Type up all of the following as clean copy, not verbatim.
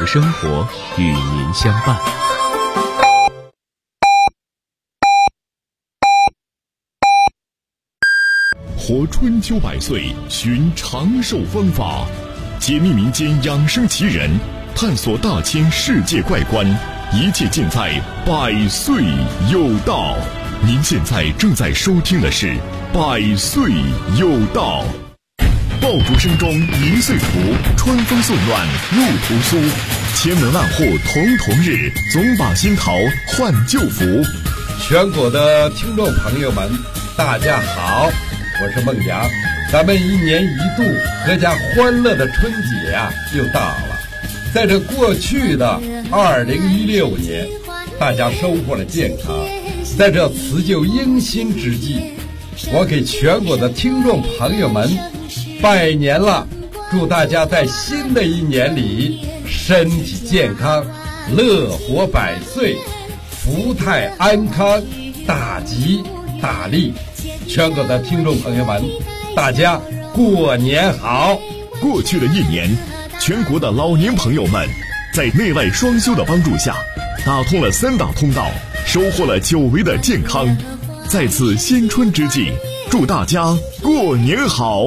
生活与您相伴。 活春秋百岁，寻长寿方法，解密民间养生奇人，探索大千世界怪观，一切尽在百岁有道。您现在正在收听的是百岁有道。爆竹声中一岁除，春风送暖入屠苏。千门万户曈曈日，总把新桃换旧符。 全国的听众朋友们，大家好，我是孟阳。咱们一年一度阖家欢乐的春节又到了。在这过去的2016年，大家收获了健康。在这辞旧迎新之际，我给全国的听众朋友们拜年了，祝大家在新的一年里身体健康，乐活百岁，福泰安康，大吉大利。全国的听众朋友们，大家过年好。 过去的一年，全国的老年朋友们在内外双修的帮助下，打通了3大通道，收获了久违的健康。在此新春之际，祝大家过年好。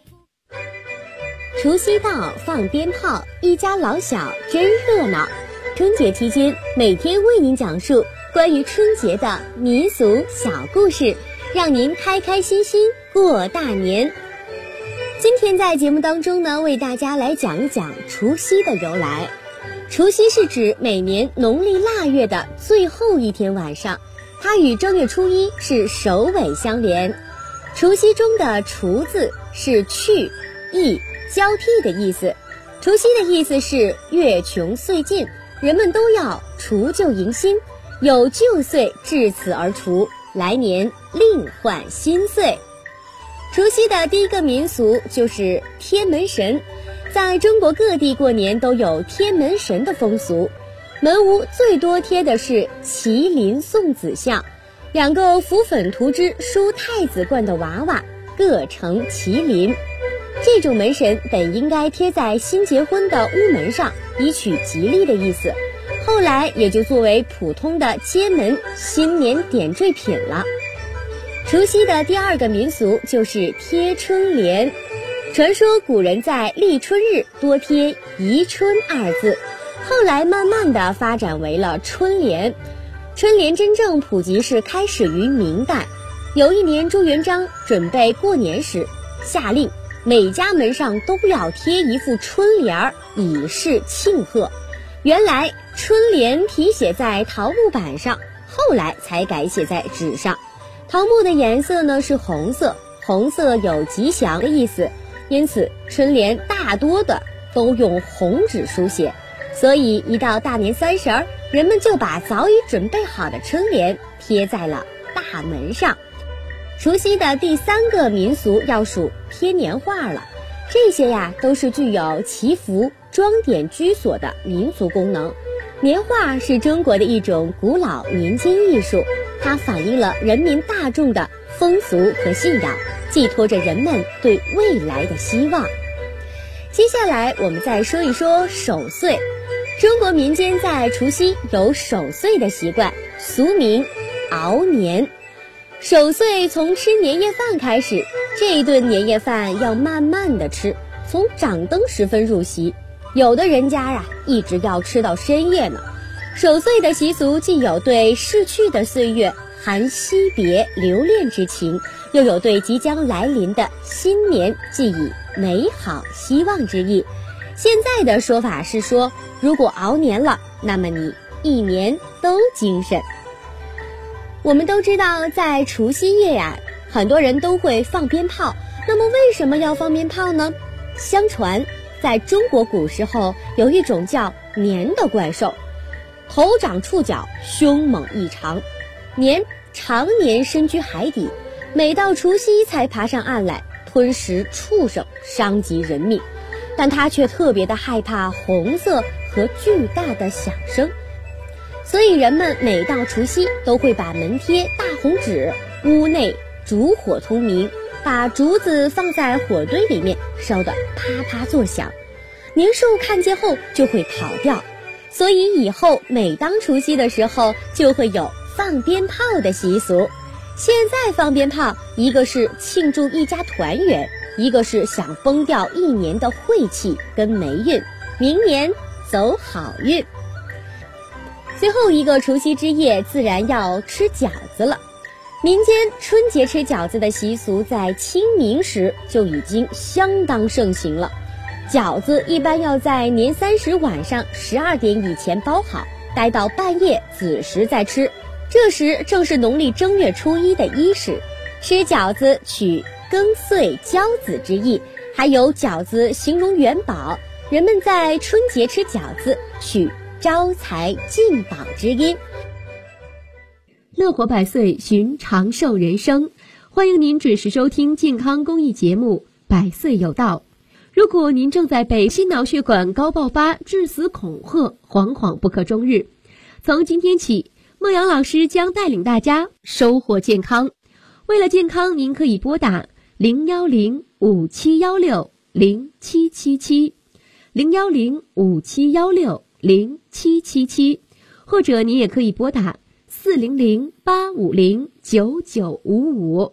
除夕到，放鞭炮，一家老小真热闹。春节期间，每天为您讲述关于春节的民俗小故事，让您开开心心过大年。今天在节目当中呢，为大家来讲一讲除夕的由来。除夕是指每年农历腊月的最后一天晚上，它与正月初一是首尾相连。除夕中的除字是去、易、交替的意思。除夕的意思是月穷岁尽，人们都要除旧迎新，有旧岁至此而除，来年另换新岁。除夕的第一个民俗就是天门神。在中国各地过年都有天门神的风俗，门屋最多贴的是麒麟送子像，2个浮粉涂脂梳太子冠的娃娃各成麒麟。这种门神本应该贴在新结婚的屋门上，以取吉利的意思，后来也就作为普通的街门新年点缀品了。除夕的第二个民俗就是贴春联。传说古人在立春日多贴宜春2字，后来慢慢的发展为了春联。春联真正普及是开始于明代。有一年朱元璋准备过年时，下令每家门上都要贴一副春联，以示庆贺。原来春联题写在桃木板上，后来才改写在纸上。桃木的颜色呢是红色，红色有吉祥的意思，因此春联大多的都用红纸书写。所以一到大年30，人们就把早已准备好的春联贴在了大门上。除夕的第3个民俗要数贴年画了，这些都是具有祈福、装点居所的民俗功能。年画是中国的一种古老民间艺术，它反映了人民大众的风俗和信仰，寄托着人们对未来的希望。接下来我们再说一说守岁。中国民间在除夕有守岁的习惯，俗名熬年。守岁从吃年夜饭开始，这一顿年夜饭要慢慢的吃，从掌灯时分入席，有的人家一直要吃到深夜呢。守岁的习俗既有对逝去的岁月含惜别留恋之情，又有对即将来临的新年寄以美好希望之意。现在的说法是说，如果熬年了，那么你一年都精神。我们都知道，在除夕夜很多人都会放鞭炮。那么为什么要放鞭炮呢？相传在中国古时候有一种叫年的怪兽，头长触角，凶猛异常。年常年深居海底，每到除夕才爬上岸来吞食畜生，伤及人命。但他却特别的害怕红色和巨大的响声，所以人们每到除夕都会把门贴大红纸，屋内烛火通明，把竹子放在火堆里面，烧得啪啪作响。 年兽看见后就会逃掉，所以以后每当除夕的时候就会有放鞭炮的习俗。现在放鞭炮，一个是庆祝一家团圆，一个是想封掉一年的晦气跟霉运，明年走好运。最后一个除夕之夜自然要吃饺子了。民间春节吃饺子的习俗在清明时就已经相当盛行了。饺子一般要在年30晚上12点以前包好，待到半夜子时再吃，这时正是农历正月初1的伊始。吃饺子取庚岁交子之意，还有饺子形容元宝，人们在春节吃饺子取招财进宝之音。 乐活百岁，寻长寿人生，欢迎您准时收听健康公益节目《百岁有道》。如果您正在被心脑血管高爆发、致死恐吓，惶惶不可终日，从今天起，孟阳老师将带领大家收获健康。为了健康，您可以拨打010-5716-0777 010-5716-0777，或者您也可以拨打400-850-9955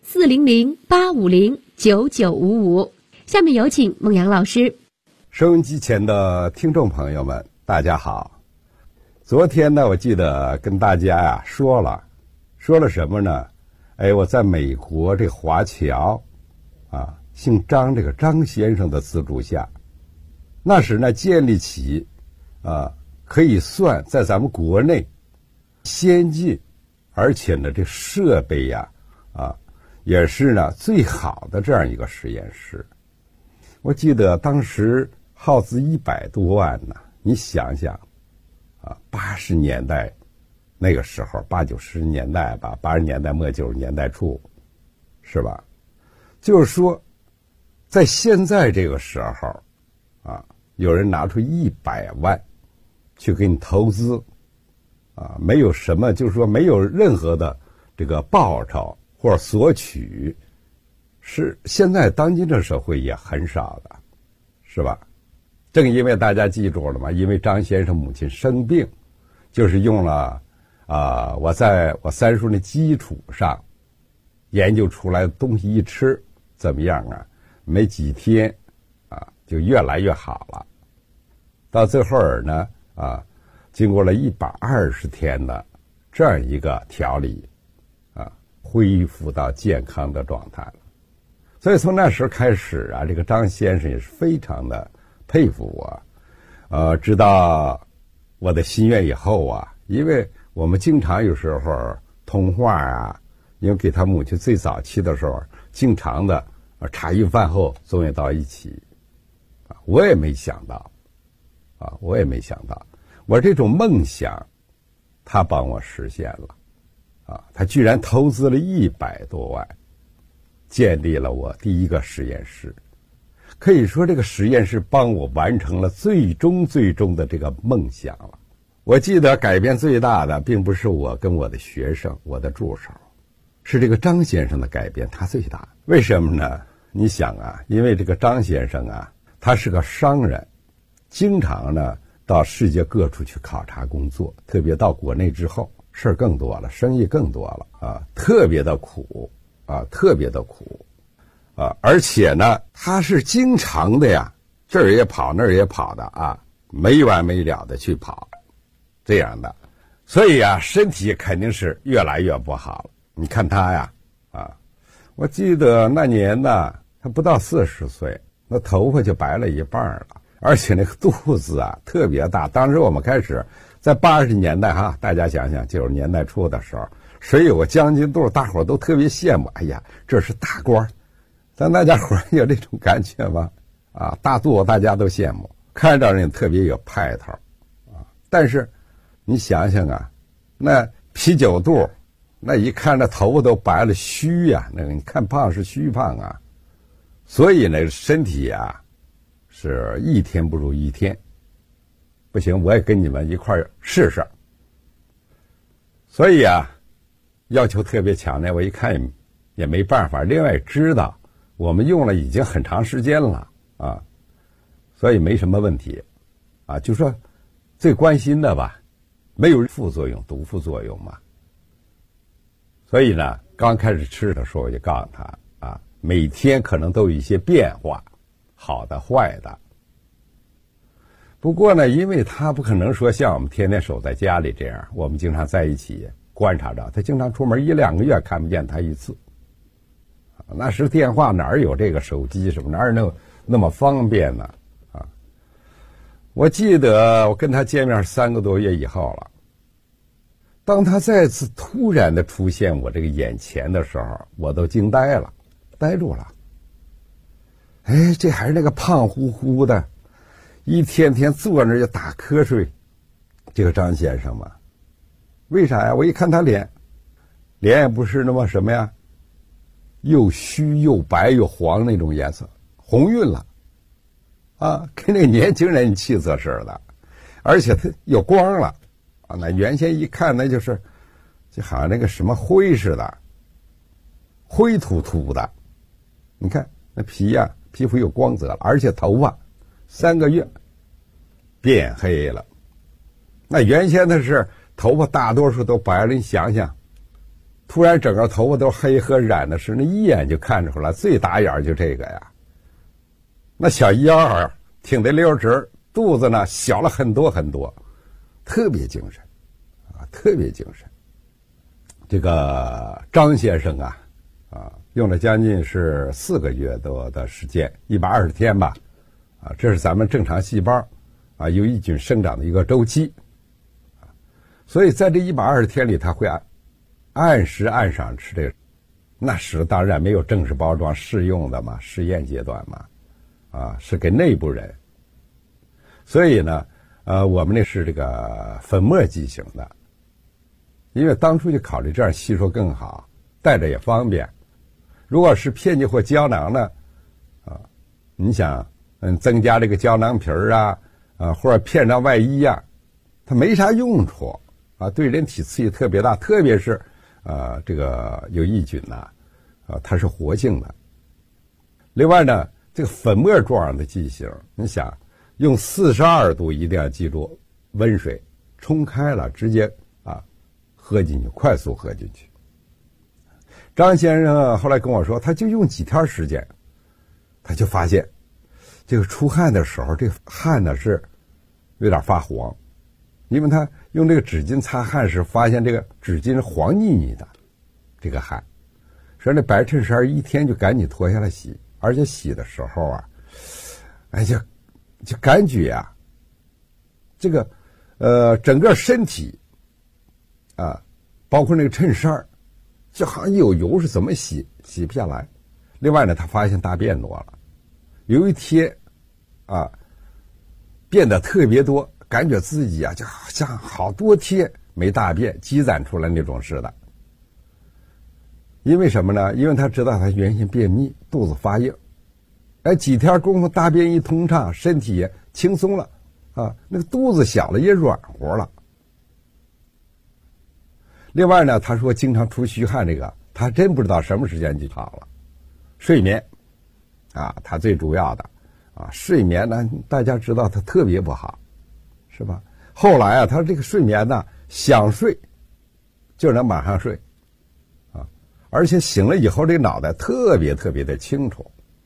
400-850-9955。下面有请孟阳老师。 收音机前的听众朋友们，大家好。昨天呢，我记得跟大家呀说了什么呢？我在美国这华侨啊，姓张这个张先生的资助下，那时呢建立起可以算在咱们国内先进，而且呢这设备呀也是呢最好的这样一个实验室。我记得当时耗资100多万呢，你想想80年代那个时候，80、90年代吧，80年代末90年代初，是吧？就是说，在现在这个时候有人拿出100万去给你投资没有什么，就是说没有任何的这个报酬或者索取，是现在当今这社会也很少的，是吧？正因为大家记住了嘛，因为张先生母亲生病，就是用了我在我3叔的基础上研究出来的东西一吃怎么样啊？没几天就越来越好了。到最后呢经过了120天的这样一个调理恢复到健康的状态了。所以从那时候开始这个张先生也是非常的佩服我。知道我的心愿以后因为我们经常有时候通话因为给他母亲最早期的时候经常的茶余饭后总也到一起我也没想到我这种梦想他帮我实现了他居然投资了100多万建立了我第一个实验室。可以说这个实验室帮我完成了最终的这个梦想了。我记得改变最大的并不是我跟我的学生我的助手，是这个张先生的改变他最大。为什么呢？你想因为这个张先生他是个商人，经常呢到世界各处去考察工作，特别到国内之后事儿更多了，生意更多了特别的苦而且呢他是经常的这儿也跑那儿也跑的没完没了的去跑这样的，所以身体肯定是越来越不好了。你看他我记得那年呢他不到40岁，那头发就白了一半了，而且那个肚子特别大。当时我们开始在80年代大家想想90年代初的时候，谁有个将军肚，大伙都特别羡慕，哎呀这是大官。咱大家伙有这种感觉吗？大肚子大家都羡慕，看着人特别有派头但是你想想那啤酒肚，那一看这头发都白了，虚那个你看胖是虚胖所以呢身体是一天不如一天。不行，我也跟你们一块儿试试。所以要求特别强烈，我一看也没办法。另外知道我们用了已经很长时间了所以没什么问题，啊，就说最关心的吧，没有副作用、毒副作用嘛。所以呢，刚开始吃的时候我就告诉他啊，每天可能都有一些变化，好的、坏的。不过呢，因为他不可能说像我们天天守在家里这样，我们经常在一起观察着，他经常出门1-2个月看不见他一次。那时电话哪有这个手机什么，哪有那么方便呢？啊，我记得我跟他见面3个多月以后了，当他再次突然的出现我这个眼前的时候，我都惊呆了，呆住了。哎，这还是那个胖乎乎的，一天天坐那就打瞌睡，这个张先生嘛。为啥呀？我一看他脸也不是那么什么呀，又虚又白又黄那种颜色，红晕了啊，跟那年轻人气色似的，而且他有光了啊。那原先一看那就好像那个什么灰似的，灰秃秃的。你看那皮肤有光泽了，而且头发3个月变黑了。那原先的是头发大多数都白了，你想想，突然整个头发都黑和染的是，那一眼就看出来，最打眼就这个呀。那小腰挺得溜直，肚子呢小了很多很多，特别精神啊，特别精神。这个张先生啊，用了将近是4个月多的时间，120天吧，啊，这是咱们正常细胞啊有益菌生长的一个周期，所以在这120天里，他会按时按赏吃这个。那时当然没有正式包装试用的嘛，试验阶段嘛，啊，是给内部人。所以呢，我们那是这个粉末剂型的，因为当初就考虑这样吸收更好，带着也方便。如果是片剂或胶囊呢，啊，你想，增加这个胶囊皮儿啊，或者片上外衣啊，它没啥用处啊，对人体刺激特别大，特别是这个有益菌呐，它是活性的。另外呢，这个粉末状的剂型，你想用42度，一定要记住，温水冲开了，直接喝进去，快速喝进去。张先生后来跟我说，他就用几天时间，他就发现这个出汗的时候，这个汗呢是有点发黄，因为他用这个纸巾擦汗时，发现这个纸巾是黄腻腻的，这个汗。说那白衬衫一天就赶紧脱下来洗，而且洗的时候啊，哎就感觉啊，这个整个身体啊，包括那个衬衫，就好像有油是怎么洗不下来。另外呢，他发现大便多了，有一天变得特别多，感觉自己就好像好多天没大便积攒出来那种似的。因为什么呢？因为他知道他原先便秘，肚子发硬，几天功夫大便一通畅，身体也轻松了那个肚子小了也软和了。另外呢，他说经常出虚汗，这个他真不知道什么时间就好了。睡眠他最主要的睡眠呢，大家知道他特别不好，是吧？后来他这个睡眠呢，想睡就能马上睡而且醒了以后这个脑袋特别特别的清楚。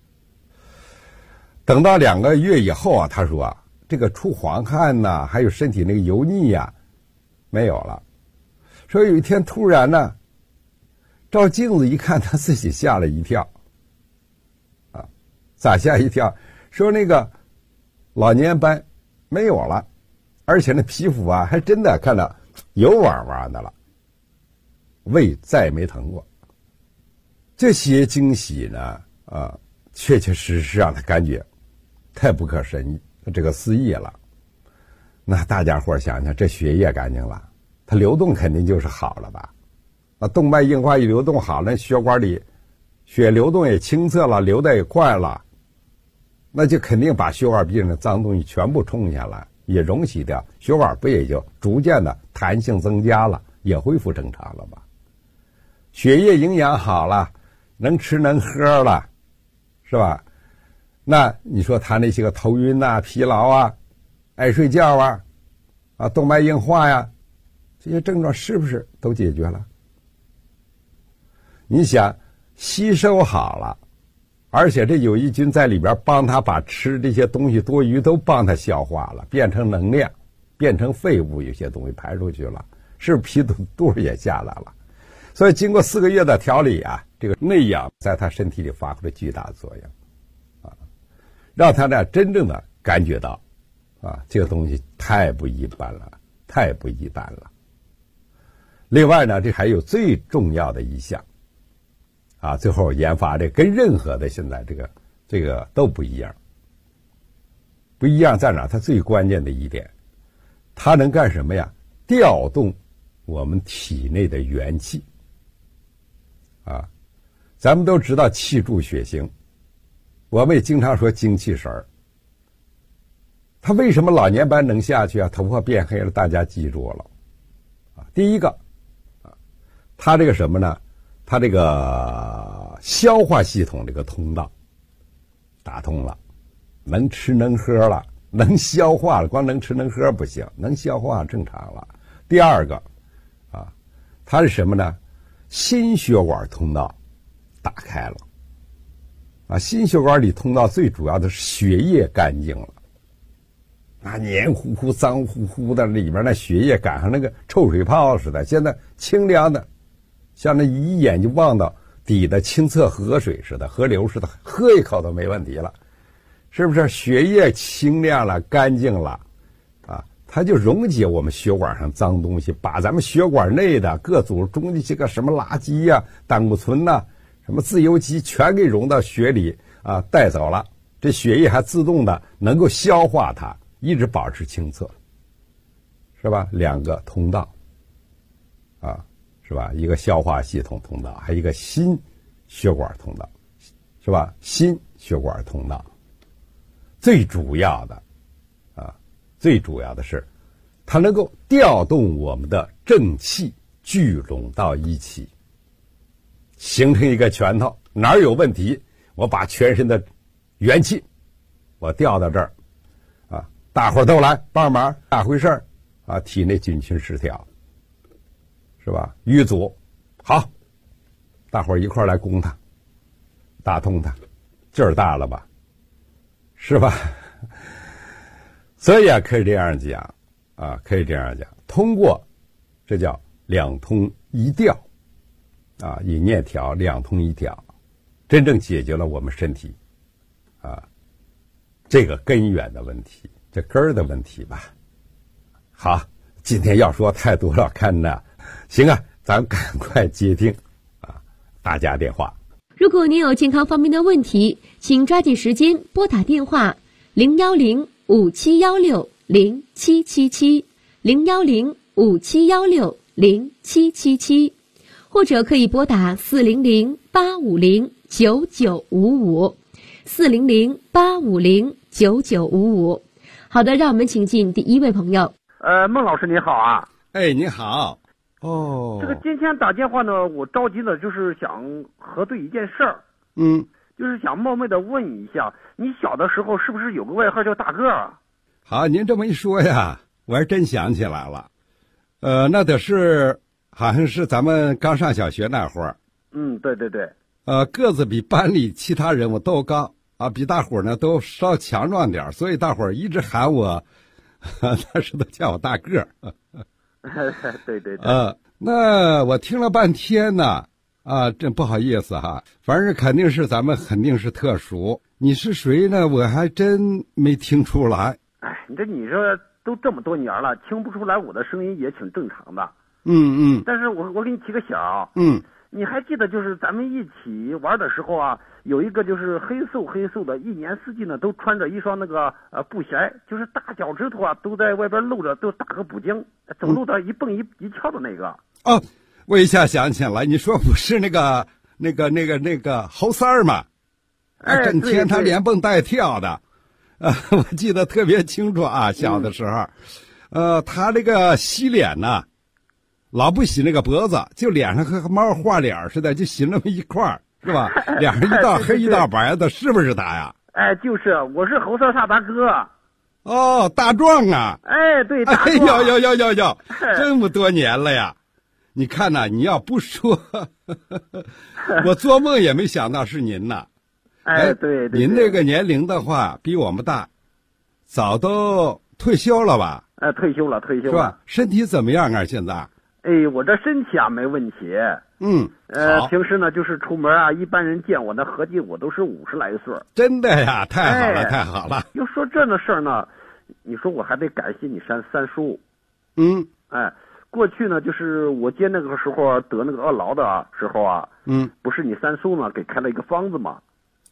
等到2个月以后他说这个出黄汗呐，还有身体那个油腻没有了。说有一天突然呢，照镜子一看，他自己吓了一跳咋吓一跳？说那个老年斑没有了，而且那皮肤还真的看到油汪汪的了，胃再没疼过。这些惊喜呢确确实实让他感觉太不可思议了。那大家伙想想，这血液干净了，它流动肯定就是好了吧？动脉硬化一流动好了，血管里血流动也清澈了，流得也快了，那就肯定把血管壁上的脏东西全部冲下来，也溶洗掉，血管不也就逐渐的弹性增加了，也恢复正常了吧？血液营养好了，能吃能喝了，是吧？ 那你说他那些个头晕呐、疲劳啊、爱睡觉啊、动脉硬化呀，这些症状是不是都解决了？你想吸收好了，而且这有益菌在里边帮他把吃这些东西多余都帮他消化了，变成能量，变成废物，有些东西排出去了，是不是皮肚也下来了？所以经过4个月的调理啊，这个内养在他身体里发挥了巨大的作用啊，让他呢真正的感觉到啊，这个东西太不一般了，太不一般了。另外呢，这还有最重要的一项啊，最后研发这跟任何的现在这个都不一样。不一样在哪？它最关键的一点，它能干什么呀？调动我们体内的元气啊。咱们都知道气助血行，我们也经常说精气神儿。它为什么老年斑能下去啊？头发变黑了，大家记住了啊。第一个啊，它这个什么呢？它这个消化系统这个通道打通了，能吃能喝了，能消化了。光能吃能喝不行，能消化正常了。第二个啊，它是什么呢？心血管通道打开了啊。心血管里通道最主要的是血液干净了，那黏糊糊脏乎乎的，里面那血液赶上那个臭水泡似的，现在清凉的，像那一眼就望到底的清澈河水似的，河流似的，喝一口都没问题了，是不是？血液清亮了，干净了啊，它就溶解我们血管上脏东西，把咱们血管内的各组中的这个什么垃圾呀、胆固醇呐、什么自由基全给溶到血里啊，带走了。这血液还自动的能够消化它，一直保持清澈，是吧？2个通道啊，是吧？一个消化系统通道，还有一个心血管通道，是吧？心血管通道最主要的啊，最主要的是它能够调动我们的正气聚拢到一起，形成一个拳头，哪儿有问题我把全身的元气我调到这儿啊，大伙儿都来帮忙，咋回事啊？体内菌群失调，是吧？瘀阻，好，大伙儿一块儿来攻它，打通它，劲儿大了吧，是吧？所以啊，可以这样讲啊，可以这样讲，通过这叫2通1调啊，以念调2通1调，真正解决了我们身体啊这个根源的问题，这根儿的问题吧。好，今天要说太多了，看呢，行啊，咱赶快接听啊大家电话。 如果您有健康方面的问题，请抓紧时间拨打电话010-5716-0777，010-5716-0777，或者可以拨打400-850-9955，400-850-9955。好的，让我们请进第一位朋友。 孟老师你好啊。 哎，你好。哦， 这个今天打电话呢，我着急的就是想核对一件事儿。就是想冒昧的问一下，你小的时候是不是有个外号叫大个啊？ 好，您这么一说呀，我还真想起来了。那得是好像是咱们刚上小学那会儿。 对对对。 个子比班里其他人物都高啊，比大伙儿呢都稍强壮点，所以大伙儿一直喊我，那时都叫我大个儿。 对对对。 那我听了半天呢，真不好意思哈，反正肯定是咱们肯定是特殊。你是谁呢？我还真没听出来。 哎，你说都这么多年了，听不出来我的声音也挺正常的。但是我给你提个醒啊。你还记得就是咱们一起玩的时候啊，有一个就是黑瘦的，一年四季呢都穿着一双那个布鞋，就是大脚趾头啊都在外边露着，都打个补丁，走路的一蹦一跳的那个。 哦，我一下想起来，你说不是那个侯三儿吗？整天他连蹦带跳的，我记得特别清楚啊，小的时候，他这个洗脸呢，老不洗那个脖子，就脸上和猫画脸似的，就洗那么一块儿，是吧？脸上一道黑一道白的，是不是他呀？ 哎，就是我是侯三大大哥。 哦，大壮啊！ 哎，对，大壮。 哟，这么多年了呀！你看呐，你要不说，我做梦也没想到是您呐。 哎，对， 您这个年龄的话，比我们大，早都退休了吧？ 退休了，是吧？身体怎么样啊？现在？ 哎，我这身体啊没问题。平时呢就是出门啊，一般人见我那合计我都是50来岁。 真的呀，太好了。 要说这的事儿呢，你说我还得感谢你三叔。过去呢，就是我接那个时候得那个2痨的时候啊，不是你三叔呢给开了一个方子嘛。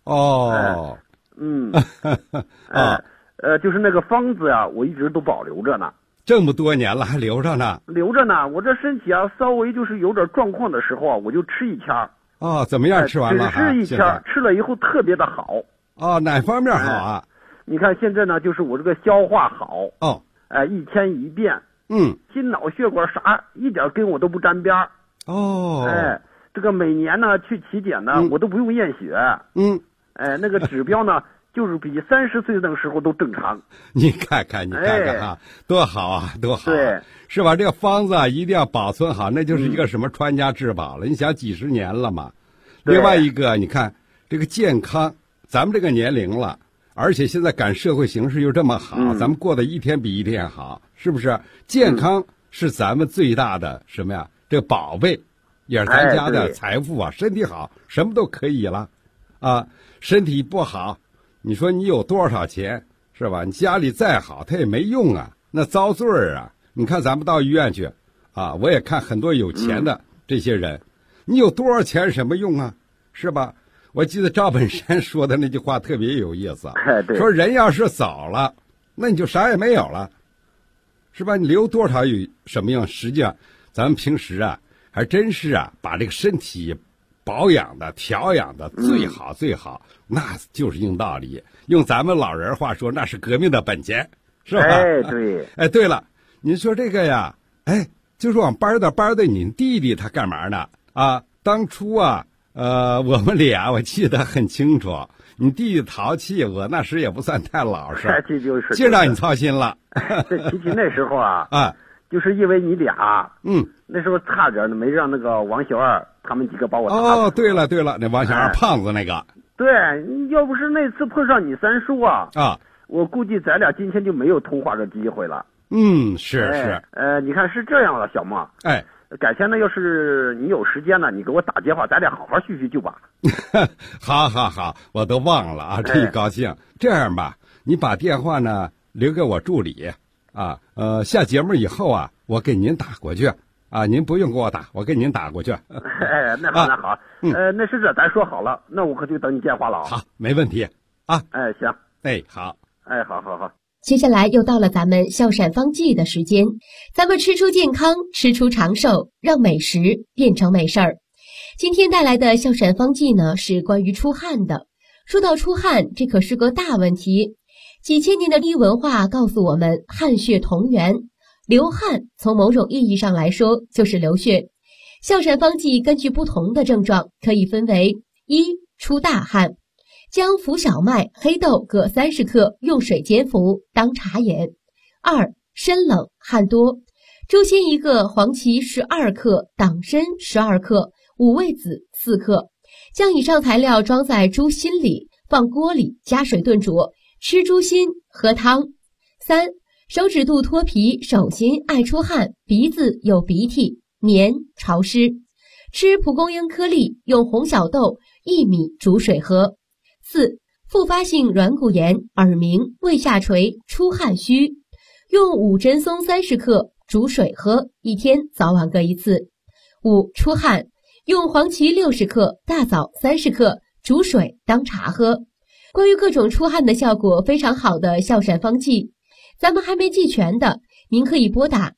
就是那个方子啊，我一直都保留着呢。 这么多年了还留着呢？ 留着呢。我这身体啊，稍微就是有点状况的时候啊，我就吃1签。 怎么样？吃完了？ 只吃1签，吃了以后特别的好。 哪方面好啊？ 你看现在呢，就是我这个消化好。1天1便。心脑血管啥一点跟我都不沾边儿。这个每年呢去体检呢，我都不用验血。那个指标呢，就是比30岁的时候都正常。你看看啊，多好啊，多好！对，是吧？这个方子啊，一定要保存好，那就是一个什么传家之宝了。你想几十年了嘛。另外一个，你看这个健康，咱们这个年龄了，而且现在赶社会形势又这么好，咱们过得一天比一天好，是不是？健康是咱们最大的什么呀？这个宝贝，也是咱家的财富啊！身体好，什么都可以了。身体不好，你说你有多少钱，是吧？你家里再好，它也没用啊，那遭罪啊！你看咱们到医院去，我也看很多有钱的这些人，你有多少钱什么用啊？是吧？我记得赵本山说的那句话特别有意思，说人要是走了，那你就啥也没有了，是吧？你留多少有什么用？实际上，咱们平时啊，还真是把这个身体保养的、调养的最好，那就是硬道理。用咱们老人话说，那是革命的本钱，是吧？对了，您说这个呀，就是往班的，您弟弟他干嘛呢？当初我们俩我记得很清楚，你弟弟淘气，我那时也不算太老实，就让你操心了。 这提起那时候就是因为你俩，那时候差点没让那个王小二他们几个把我打死。 对了，那王小二胖子那个。 对，要不是那次碰上你三叔我估计咱俩今天就没有通话的机会了。 是。 你看是这样的，小孟。改天呢，要是你有时间呢，你给我打电话，咱俩好好叙旧吧。 好，我都忘了这一高兴。这样吧，你把电话呢留给我助理下节目以后我给您打过去您不用给我打，我给您打过去。 那好，那是这咱说好了，那我可就等你电话了。 好，没问题行， 好， 好。 接下来又到了咱们笑闪方剂的时间，咱们吃出健康，吃出长寿，让美食变成美事儿。今天带来的笑闪方剂呢，是关于出汗的。说到出汗，这可是个大问题。几千年的医文化告诉我们，汗血同源，流汗从某种意义上来说就是流血。笑闪方剂根据不同的症状，可以分为1. 出大汗，将浮小麦、黑豆各30克用水煎服，当茶饮。2. 身冷汗多，猪心1个，黄芪12克，党参12克，五味子4克，将以上材料装在猪心里，放锅里加水炖煮，吃猪心喝汤。3. 手指肚脱皮，手心爱出汗，鼻子有鼻涕，黏潮湿，吃蒲公英颗粒，用红小豆、薏米煮水喝。4. 复发性软骨炎，耳鸣，胃下垂，出汗虚，用五珍松30克煮水喝，一天早晚各1次。5. 出汗，用黄芪60克、大枣30克煮水当茶喝。关于各种出汗的效果非常好的笑闪方剂，咱们还没记全的，您可以拨打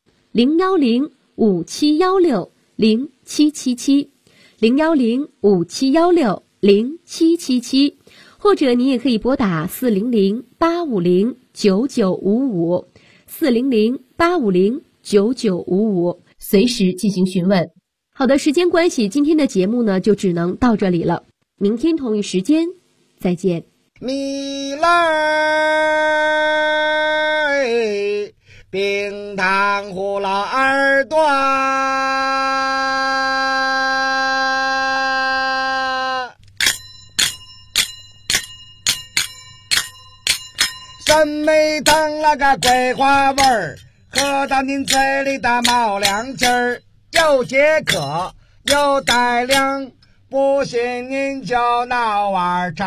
010-5716-0777 010-5716-0777，或者你也可以拨打400-850-9955 400-850-9955，随时进行询问。好的，时间关系，今天的节目呢就只能到这里了，明天同一时间再见。 米勒冰糖葫芦耳朵，酸梅汤那个桂花味儿，喝到您嘴里的冒凉气儿，又解渴又带凉，不信您就闹碗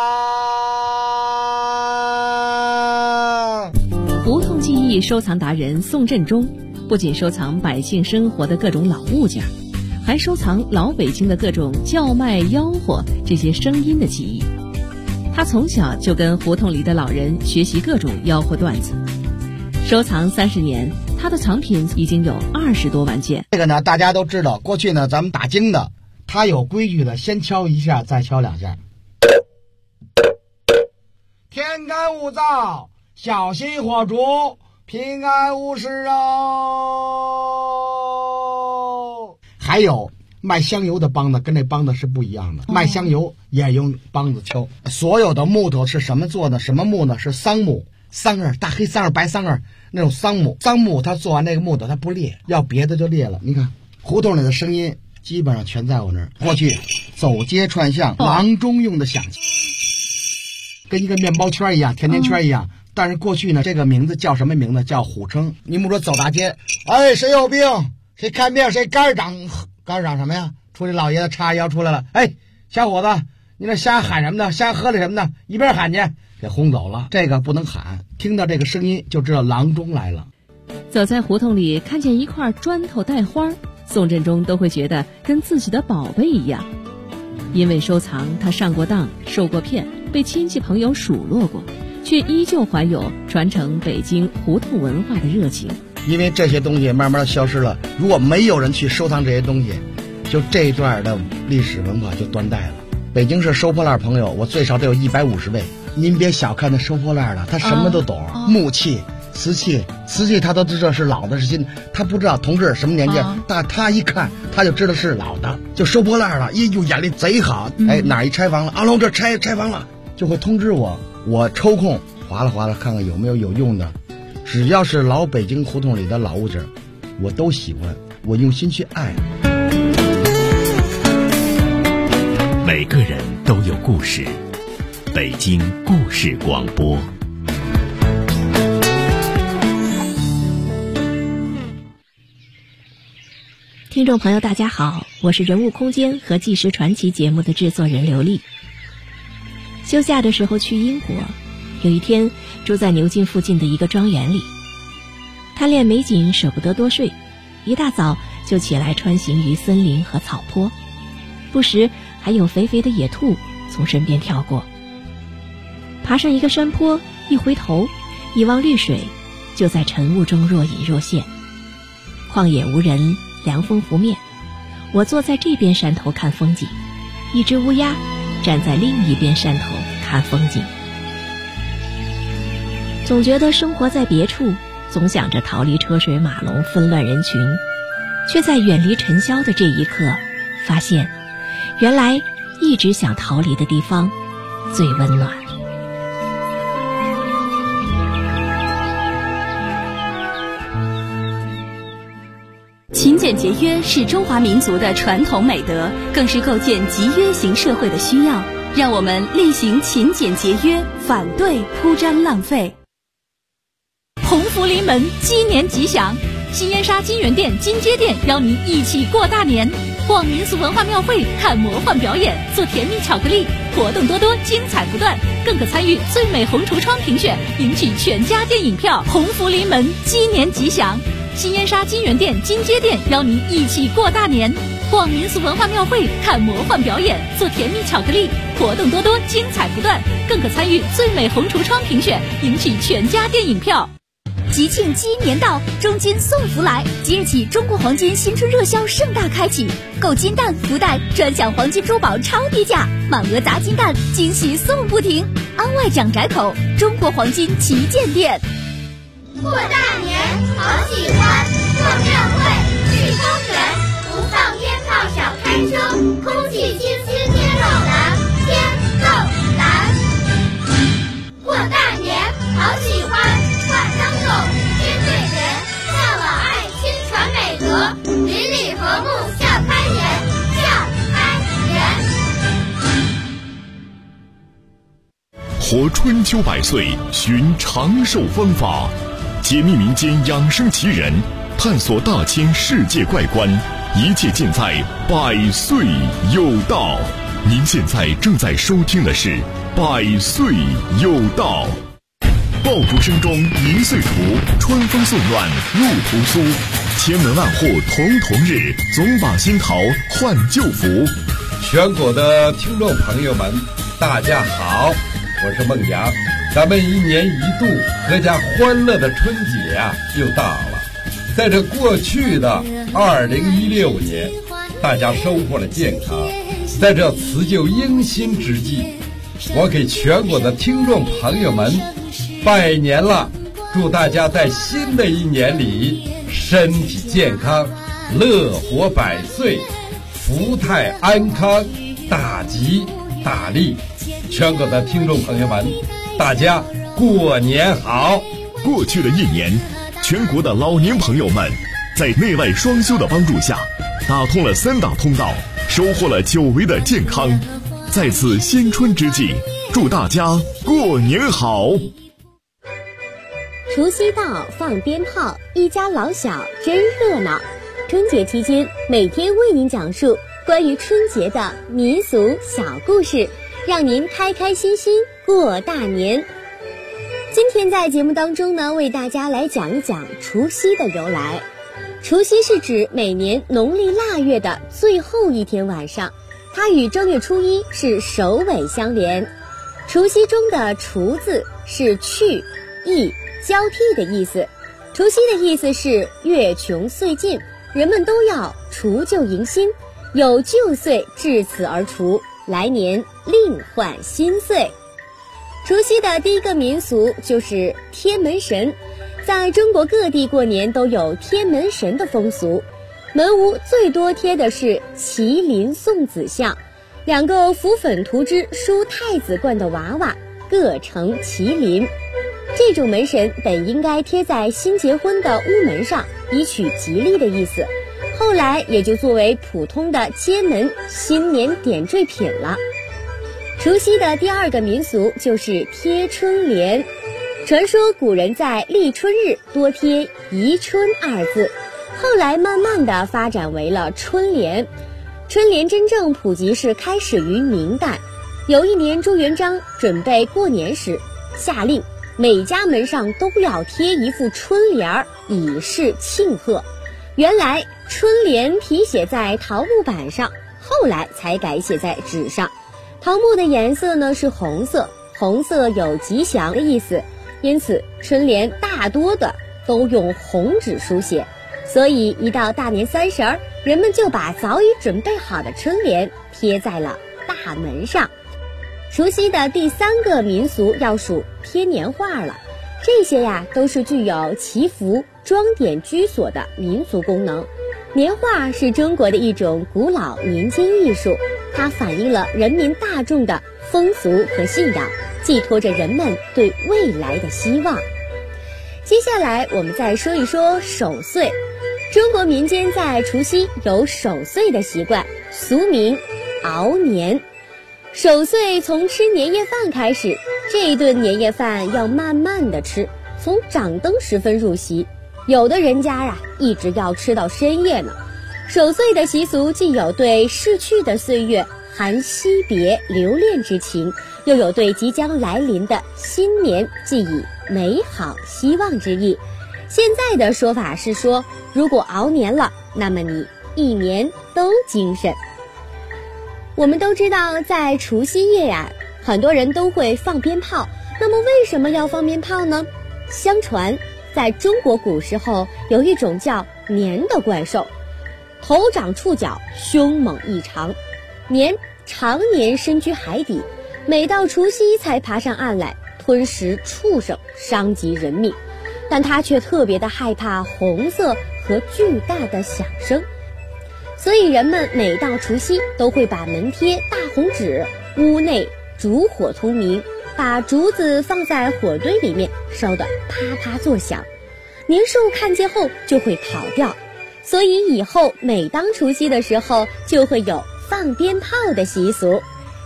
尝。 胡同记忆收藏达人宋振中不仅收藏百姓生活的各种老物件，还收藏老北京的各种叫卖吆喝这些声音的记忆。他从小就跟胡同里的老人学习各种吆喝段子，收藏30年，他的藏品已经有20多万件。 这个呢，大家都知道，过去呢咱们打更的，他有规矩的，先敲一下，再敲2下。天干物燥，小心火烛，平安无事哦。还有卖香油的梆子跟这梆子是不一样的，卖香油也用梆子敲。所有的木头是什么做的？什么木呢？是桑木，桑叶，大黑桑叶、白桑叶那种桑木。桑木它做完那个木头它不裂，要别的就裂了。你看胡同里的声音基本上全在我那儿。过去走街串巷，郎中用的响器，跟一个面包圈一样，甜甜圈一样。但是过去呢，这个名字叫什么名字？叫虎称。你们说走大街，哎，谁有病？谁看病？谁肝长什么呀？出去老爷子叉腰出来了，哎，小伙子，你那瞎喊什么呢？瞎喝的什么呢？一边喊去，给轰走了。这个不能喊，听到这个声音就知道郎中来了。 走在胡同里，看见一块砖头带花，宋振中都会觉得跟自己的宝贝一样。因为收藏，他上过当，受过骗，被亲戚朋友数落过，却依旧怀有传承北京胡同文化的热情。 因为这些东西慢慢的消失了，如果没有人去收藏这些东西，就这一段的历史文化就断代了。北京市收破烂朋友，我最少得有150位。您别小看那收破烂的，他什么都懂，木器、瓷器他都知道是老的是新的，他不知道同志什么年纪，但他一看他就知道是老的，就收破烂了，眼力贼好。哎，哪一拆房了？老这拆房了，就会通知我，我抽空划拉看看有没有用的。只要是老北京胡同里的老物件，我都喜欢，我用心去爱。 每个人都有故事，北京故事广播。 听众朋友大家好，我是人物空间和纪实传奇节目的制作人刘丽。休假的时候去英国，有一天住在牛津附近的一个庄园里，贪恋美景舍不得多睡，一大早就起来穿行于森林和草坡，不时还有肥肥的野兔从身边跳过。爬上一个山坡，一回头一望绿水，就在晨雾中若隐若现。旷野无人，凉风拂面，我坐在这边山头看风景，一只乌鸦站在另一边山头看风景。总觉得生活在别处，总想着逃离车水马龙纷乱人群，却在远离尘嚣的这一刻发现，原来一直想逃离的地方最温暖。 勤俭节约是中华民族的传统美德，更是构建集约型社会的需要。让我们厉行勤俭节约，反对铺张浪费。鸿福临门，鸡年吉祥！新燕莎金源店、金街店邀您一起过大年，逛民俗文化庙会，看魔幻表演，做甜蜜巧克力，活动多多，精彩不断，更可参与最美红橱窗评选，赢取全家电影票。鸿福临门，鸡年吉祥！新燕莎金源店、金街店邀您一起过大年，逛民俗文化庙会，看魔幻表演，做甜蜜巧克力，活动多多，精彩不断，更可参与最美红橱窗评选，赢取全家电影票。 吉庆鸡年到，中金送福来！即日起，中国黄金新春热销盛大开启，购金蛋、福袋专享黄金珠宝超低价，满额砸金蛋，惊喜送不停。安外蒋宅口中国黄金旗舰店。 过大年好喜欢，逛庙会去公园，不放鞭炮少开车，空气清新天肉蓝，天肉蓝。 活春秋百岁，寻长寿方法，解密民间养生奇人，探索大千世界怪观，一切尽在百岁有道。您现在正在收听的是百岁有道。爆竹声中一岁除，春风送暖入屠苏。千门万户曈曈日，总把新桃换旧符。 全国的听众朋友们，大家好，我是孟阳。咱们一年一度阖家欢乐的春节又到了。在这过去的2016年，大家收获了健康。在这辞旧迎新之际，我给全国的听众朋友们拜年了，祝大家在新的一年里身体健康，乐活百岁，福泰安康，大吉大利。全国的听众朋友们，大家过年好。 过去的一年，全国的老年朋友们在内外双修的帮助下，打通了3大通道，收获了久违的健康。在此新春之际，祝大家过年好。 除夕到，放鞭炮，一家老小真热闹。春节期间，每天为您讲述关于春节的民俗小故事，让您开开心心过大年。今天在节目当中呢，为大家来讲一讲除夕的由来。除夕是指每年农历腊月的最后一天晚上，它与正月初一是首尾相连。除夕中的除字是去、易、交替的意思。除夕的意思是月穷岁尽，人们都要除旧迎新，有旧岁至此而除，来年另换新岁。除夕的第一个民俗就是贴门神。在中国各地过年都有贴门神的风俗，门屋最多贴的是麒麟送子像，2个浮粉涂脂梳太子冠的娃娃各成麒麟。这种门神本应该贴在新结婚的屋门上，以取吉利的意思，后来也就作为普通的街门新年点缀品了。除夕的第二个民俗就是贴春联。传说古人在立春日多贴宜春2字，后来慢慢的发展为了春联。春联真正普及是开始于明代。有一年朱元璋准备过年时，下令每家门上都要贴一副春联，以示庆贺。原来春联题写在桃木板上，后来才改写在纸上。桃木的颜色呢是红色，红色有吉祥的意思，因此春联大多的都用红纸书写。所以一到大年30，人们就把早已准备好的春联贴在了大门上。除夕的第3个民俗要数贴年画了。这些都是具有祈福、装点居所的民俗功能。年画是中国的一种古老民间艺术，它反映了人民大众的风俗和信仰，寄托着人们对未来的希望。接下来我们再说一说守岁。中国民间在除夕有守岁的习惯，俗名熬年。守岁从吃年夜饭开始，这一顿年夜饭要慢慢的吃，从掌灯时分入席，有的人家一直要吃到深夜呢。守岁的习俗既有对逝去的岁月含惜别留恋之情，又有对即将来临的新年寄以美好希望之意。现在的说法是说，如果熬年了，那么你一年都精神。我们都知道，在除夕夜很多人都会放鞭炮。那么为什么要放鞭炮呢？相传在中国古时候有一种叫年的怪兽，头长触角，凶猛异常。年常年深居海底，每到除夕才爬上岸来吞食畜生，伤及人命。但他却特别的害怕红色和巨大的响声，所以人们每到除夕都会把门贴大红纸，屋内烛火通明，把竹子放在火堆里面，烧得啪啪作响。年兽看见后就会逃掉，所以以后每当除夕的时候就会有放鞭炮的习俗。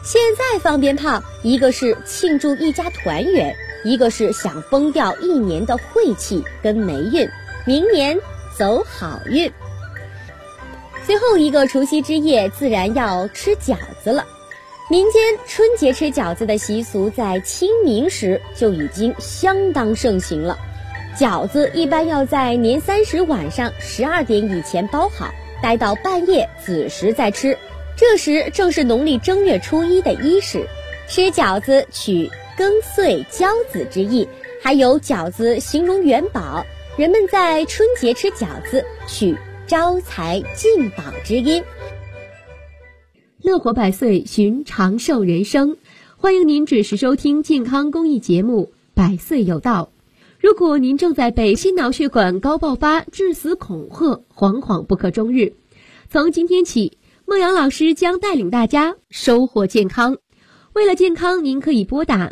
现在放鞭炮，一个是庆祝一家团圆，一个是想封掉一年的晦气跟霉运，明年走好运。最后一个除夕之夜，自然要吃饺子了。民间春节吃饺子的习俗在清明时就已经相当盛行了。饺子一般要在年30晚上12点以前包好，待到半夜子时再吃。这时正是农历正月初1的伊始，吃饺子取庚岁交子之意，还有饺子形容元宝，人们在春节吃饺子取招财进宝之音。 乐活百岁，寻长寿人生，欢迎您准时收听健康公益节目《百岁有道》。如果您正在被心脑血管高爆发、致死恐吓，惶惶不可终日，从今天起，孟阳老师将带领大家收获健康。为了健康，您可以拨打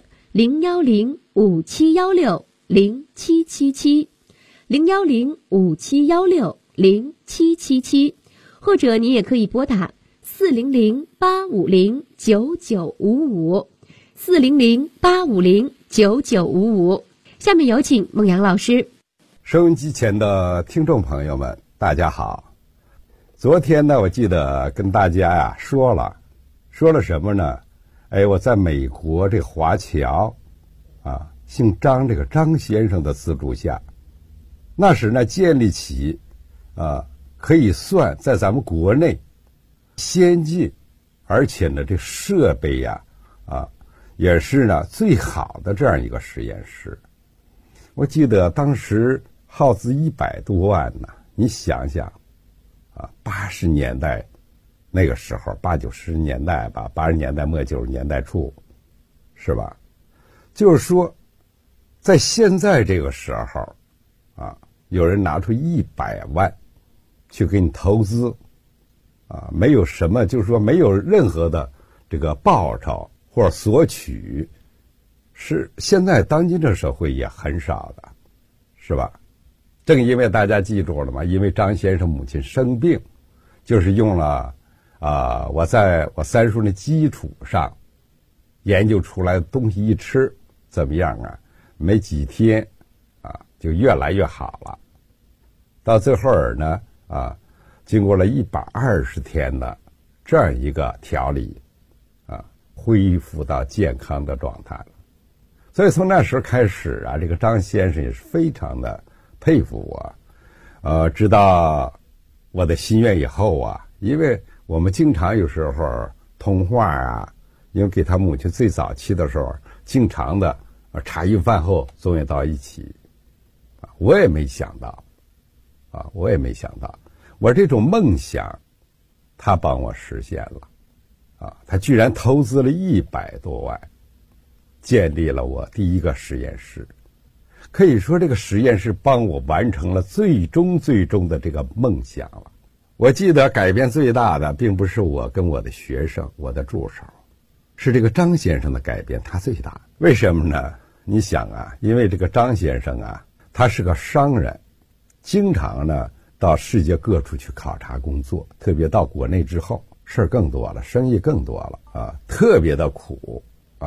010-5716-0777 010-5716-0777，或者您也可以拨打400-850-9955 400-850-9955。下面有请孟阳老师。 收音机前的听众朋友们，大家好。昨天呢，我记得跟大家呀说了什么呢？我在美国这华侨啊，姓张这个张先生的资助下，那时呢建立起可以算在咱们国内先进，而且呢这设备呀也是呢最好的这样一个实验室。我记得当时耗资100多万呢，你想想80年代那个时候，80、90年代吧，80年代末90年代初，是吧？就是说，在现在这个时候有人拿出100万去给你投资没有什么，就是说没有任何的这个报酬或者索取，是现在当今这社会也很少的，是吧？正因为大家记住了嘛，因为张先生母亲生病，就是用了我在我三叔的基础上研究出来的东西一吃怎么样没几天就越来越好了。到最后呢经过了120天的这样一个调理恢复到健康的状态了。所以从那时候开始这个张先生也是非常的佩服我。直到我的心愿以后因为我们经常有时候通话因为给他母亲最早期的时候经常的茶余饭后总也到一起我也没想到我这种梦想他帮我实现了他居然投资了100多万建立了我第一个实验室。可以说这个实验室帮我完成了最终的这个梦想了。我记得改变最大的并不是我跟我的学生我的助手，是这个张先生的改变他最大。为什么呢？你想因为这个张先生他是个商人，经常呢到世界各处去考察工作，特别到国内之后事儿更多了，生意更多了特别的苦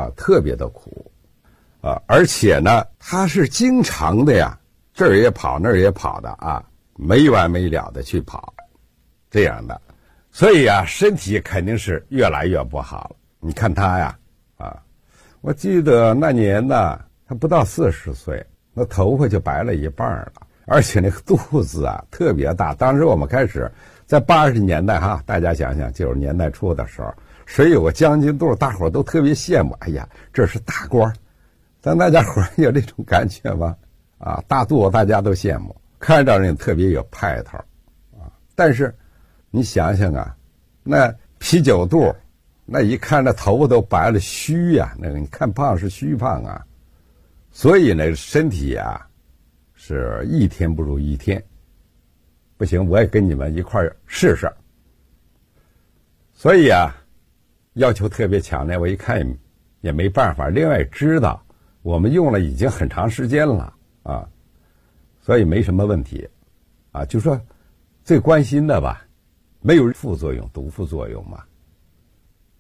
而且呢他是经常的这儿也跑那儿也跑的没完没了的去跑这样的，所以身体肯定是越来越不好了。你看他我记得那年呢他不到40岁，那头发就白了一半了，而且那个肚子特别大。当时我们开始在80年代大家想想90年代初的时候，谁有个将军肚大伙都特别羡慕，哎呀这是大官。咱大家伙有这种感觉吗？大肚子大家都羡慕，看着人特别有派头但是你想想那啤酒肚，那一看这头发都白了，虚那个你看胖是虚胖所以呢身体是一天不如一天。不行，我也跟你们一块儿试试。所以要求特别强烈，我一看也没办法。另外知道我们用了已经很长时间了所以没什么问题就说最关心的吧，没有副作用毒副作用嘛。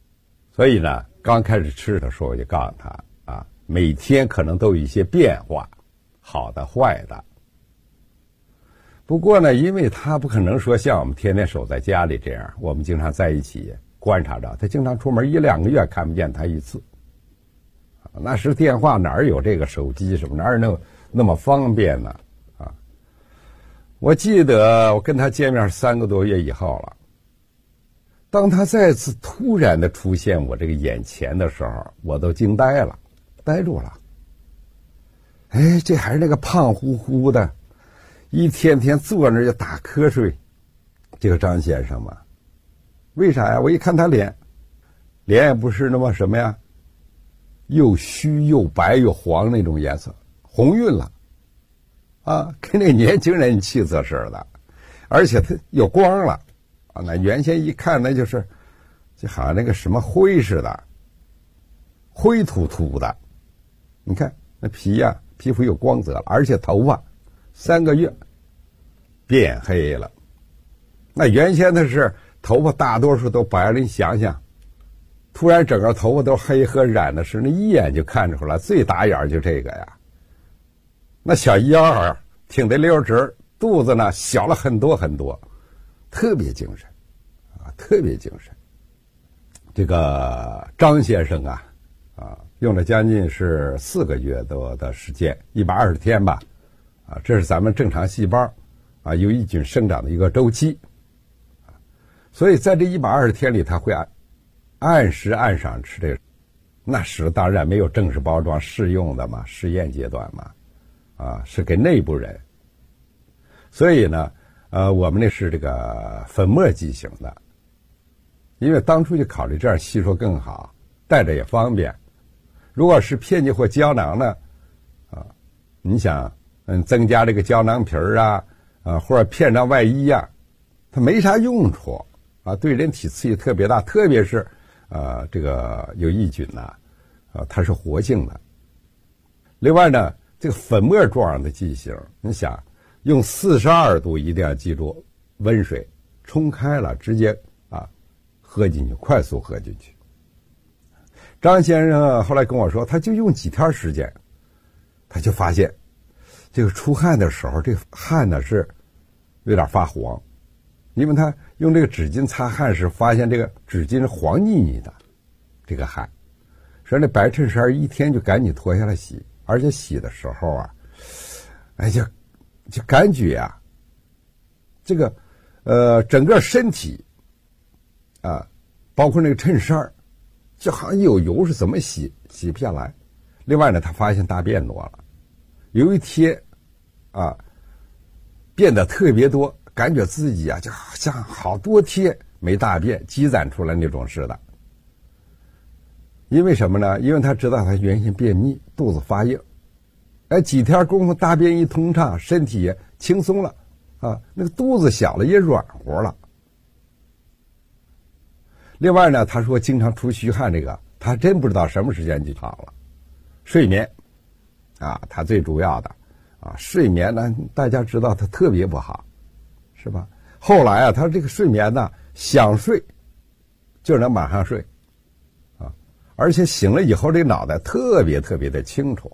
所以呢，刚开始吃的时候我就告诉他啊，每天可能都有一些变化，好的坏的。不过呢，因为他不可能说像我们天天守在家里这样，我们经常在一起观察着，他经常出门1-2个月看不见他一次。那时电话哪有这个手机什么，哪有那么方便呢？啊，我记得我跟他见面3个多月以后了，当他再次突然的出现我这个眼前的时候，我都惊呆了，呆住了。哎，这还是那个胖乎乎的，一天天坐那儿就打瞌睡，这个张先生嘛。为啥呀？我一看他脸也不是那么什么呀，又虚又白又黄那种颜色，红晕了啊，跟那年轻人气色似的，而且他有光了啊。那原先一看那就好像那个什么灰似的，灰秃秃的。你看那皮肤有光泽了，而且头发3个月变黑了。那原先的是头发大多数都白了，你想想，突然整个头发都黑和染的是，那一眼就看出来，最打眼就这个呀。那小腰挺得溜直，肚子呢小了很多很多，特别精神啊，特别精神。这个张先生啊，用了将近是4个月多的时间，120天吧，啊，这是咱们正常细胞啊有益菌生长的一个周期。所以在这120天里，他会按时按赏吃这个。那时当然没有正式包装试用的嘛，实验阶段嘛，啊，是给内部人。所以呢，我们那是这个粉末剂型的，因为当初就考虑这样吸收更好，带着也方便。如果是片剂或胶囊呢，啊，你想，增加这个胶囊皮儿啊，或者片上外衣啊，它没啥用处。啊，对人体刺激特别大，特别是这个有益菌呐，它是活性的。另外呢，这个粉末状的剂型，你想用42度，一定要记住，温水冲开了，直接喝进去，快速喝进去。张先生后来跟我说，他就用几天时间，他就发现这个出汗的时候，这个汗呢是有点发黄。因为他用这个纸巾擦汗时，发现这个纸巾是黄腻腻的，这个汗，说那白衬衫一天就赶紧脱下来洗，而且洗的时候啊，哎就感觉啊，这个整个身体啊，包括那个衬衫，就好像有油是怎么洗不下来。另外呢，他发现大便多了，有一天啊，变得特别多。感觉自己啊，就好像好多天没大便积攒出来那种似的。因为什么呢？因为他知道他原先便秘，肚子发硬，哎，几天功夫大便一通畅，身体也轻松了啊，那个肚子小了也软和了。另外呢，他说经常出虚汗，这个他真不知道什么时间就好了。睡眠啊，他最主要的啊，睡眠呢，大家知道他特别不好。是吧？后来啊，他这个睡眠呢，想睡就能马上睡，啊，而且醒了以后，这脑袋特别特别的清楚。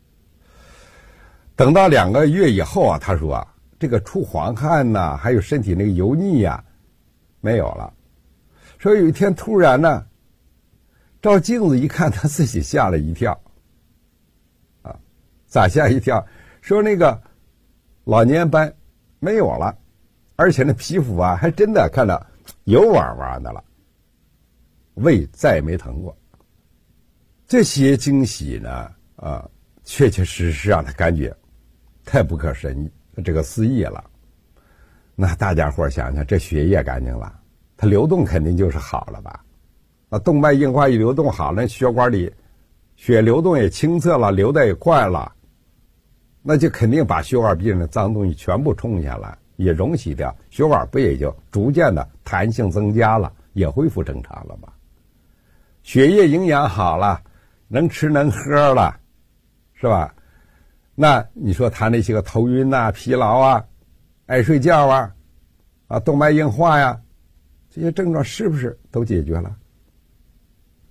等到2个月以后啊，他说啊，这个出黄汗呐，还有身体那个油腻呀，没有了。说有一天突然呢，照镜子一看，他自己吓了一跳，啊，咋吓一跳？说那个老年斑没有了。而且那皮肤啊，还真的看着油汪汪的了，胃再也没疼过。这些惊喜呢，确确实实让他感觉太不可思议了。那大家伙想想，这血液干净了，它流动肯定就是好了吧？动脉硬化一流动好了，血管里血流动也清澈了，流的也快了，那就肯定把血管壁上的脏东西全部冲下来。也溶洗掉，血管不也就逐渐的弹性增加了，也恢复正常了吧？血液营养好了，能吃能喝了，是吧？那你说他那些个头晕啊、疲劳啊、爱睡觉啊、动脉硬化呀，这些症状是不是都解决了？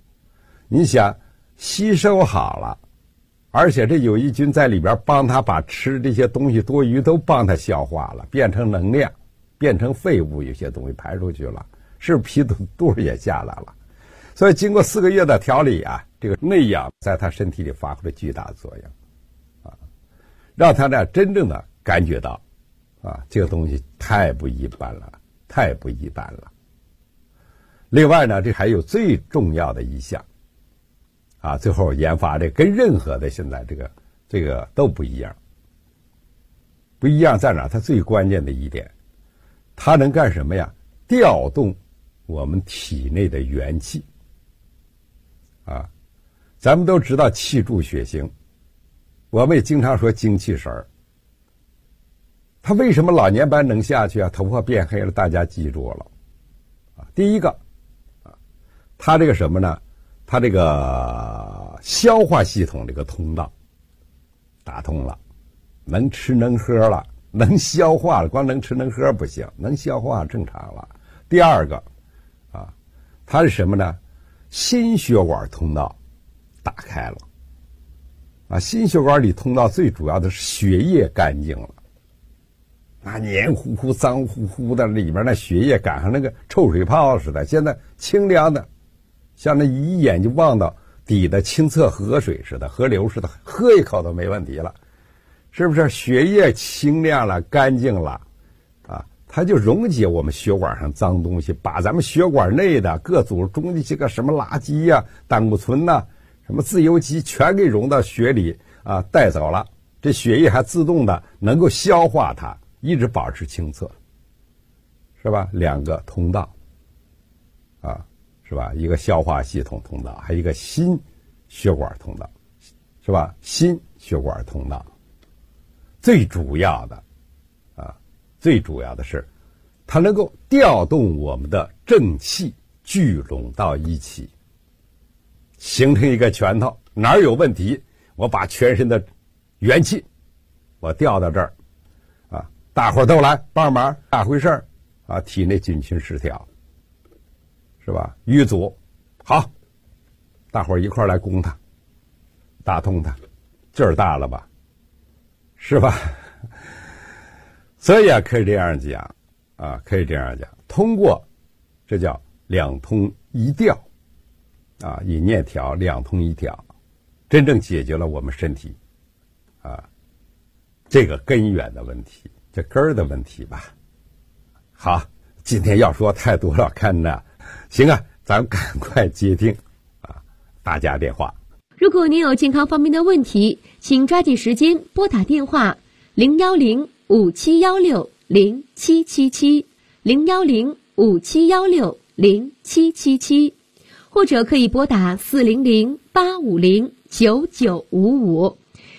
你想吸收好了，而且这有益菌在里边帮他把吃这些东西多余都帮他消化了，变成能量，变成废物，有些东西排出去了，是不是皮肚也下来了？所以经过4个月的调理啊，这个内养在他身体里发挥了巨大的作用啊，让他呢真正的感觉到啊，这个东西太不一般了，太不一般了。另外呢，这还有最重要的一项啊，最后研发这跟任何的现在这个都不一样。不一样在哪？它最关键的一点，它能干什么呀？调动我们体内的元气啊。咱们都知道气助血行，我们也经常说精气神儿。它为什么老年斑能下去啊？头发变黑了，大家记住了啊。第一个啊，它这个什么呢？它这个消化系统这个通道打通了，能吃能喝了，能消化了，光能吃能喝不行，能消化正常了。第二个啊，它是什么呢？心血管通道打开了啊，心血管里通道最主要的是血液干净了，啊，黏糊糊脏乎乎的，里边那血液赶上那个臭水泡似的，现在清凉的，像那一眼就望到底的清澈河水似的，河流似的，喝一口都没问题了，是不是？血液清亮了，干净了啊，它就溶解我们血管上脏东西，把咱们血管内的各组织中的这个什么垃圾呀、胆固醇呐、什么自由基全给溶到血里啊，带走了，这血液还自动的能够消化它，一直保持清澈，是吧？2个通道啊，是吧？一个消化系统通道，还有一个心血管通道，是吧？心血管通道最主要的啊，最主要的是它能够调动我们的正气聚拢到一起，形成一个拳头，哪儿有问题我把全身的元气我调到这儿啊，大伙儿都来帮忙，咋回事啊？体内菌群失调，是吧？瘀阻，好，大伙儿一块儿来攻它，打通它，劲儿大了吧？是吧？所以啊，可以这样讲啊，可以这样讲，通过这叫2通1调啊，以念调2通1调，真正解决了我们身体啊这个根源的问题，这根儿的问题吧。好，今天要说太多了，看呢，行啊，咱赶快接听啊大家电话。 如果您有健康方面的问题，请抓紧时间拨打电话010-5716-0777 010-5716-0777，或者可以拨打400-850-9955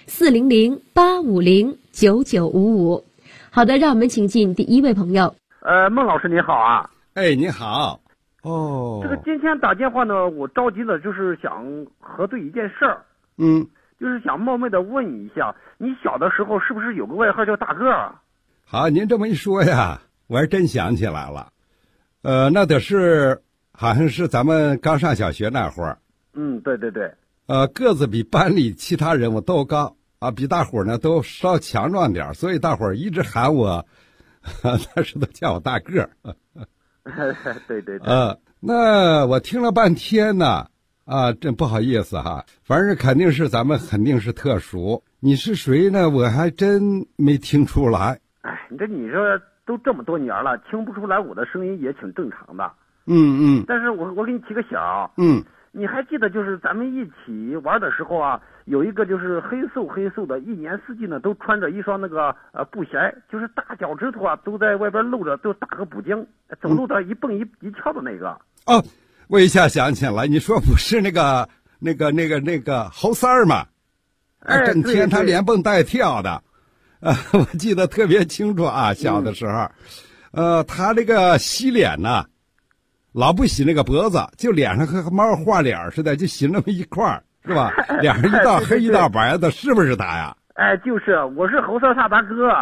400-850-9955。好的，让我们请进第一位朋友。 孟老师您好啊。 哎，你好。哦， 这个今天打电话呢，我着急的就是想核对一件事儿。就是想冒昧的问一下，你小的时候是不是有个外号叫大个儿啊？ 好，您这么一说呀，我还真想起来了。那得是好像是咱们刚上小学那会儿。 对对对。 个子比班里其他人物都高啊，比大伙儿呢都稍强壮点，所以大伙儿一直喊我，那时都叫我大个儿。 对对对。 那我听了半天呢，真不好意思哈，反正肯定是咱们肯定是特殊。你是谁呢？我还真没听出来。 哎，你说都这么多年了，听不出来我的声音也挺正常的。但是我给你提个醒。你还记得就是咱们一起玩的时候啊，有一个就是黑瘦的，一年四季呢都穿着一双那个布鞋，就是大脚趾头啊都在外边露着，都大个补丁，走路的一蹦一跳的那个。 哦，我一下想起来，你说不是那个侯三儿吗？整天他连蹦带跳的，我记得特别清楚啊，小的时候，他这个洗脸呢，老不洗那个脖子，就脸上和猫画脸似的，就洗那么一块儿，是吧？脸上一道黑一道白的，是不是他呀？ 哎，就是我是侯三大大哥。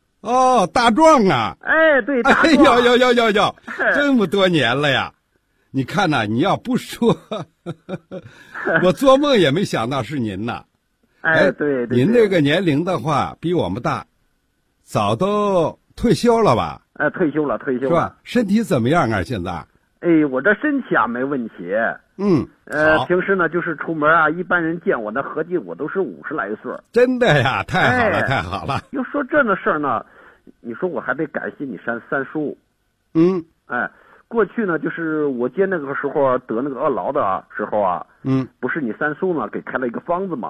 哦，大壮啊！ 哎，对，大壮。 有，这么多年了呀！ 你看呐，你要不说，我做梦也没想到是您呐。 哎，对， 您这个年龄的话，比我们大，早都退休了吧？ 退休了， 是吧？身体怎么样啊？现在？ 哎，我这身体啊没问题。平时呢就是出门啊，一般人见我那合计我都是50来岁。 真的呀，太好了，太好了。 要说这的事儿呢，你说我还得感谢你三叔。过去呢，就是我接那个时候得那个2劳的时候啊，不是你三叔呢给开了一个方子嘛。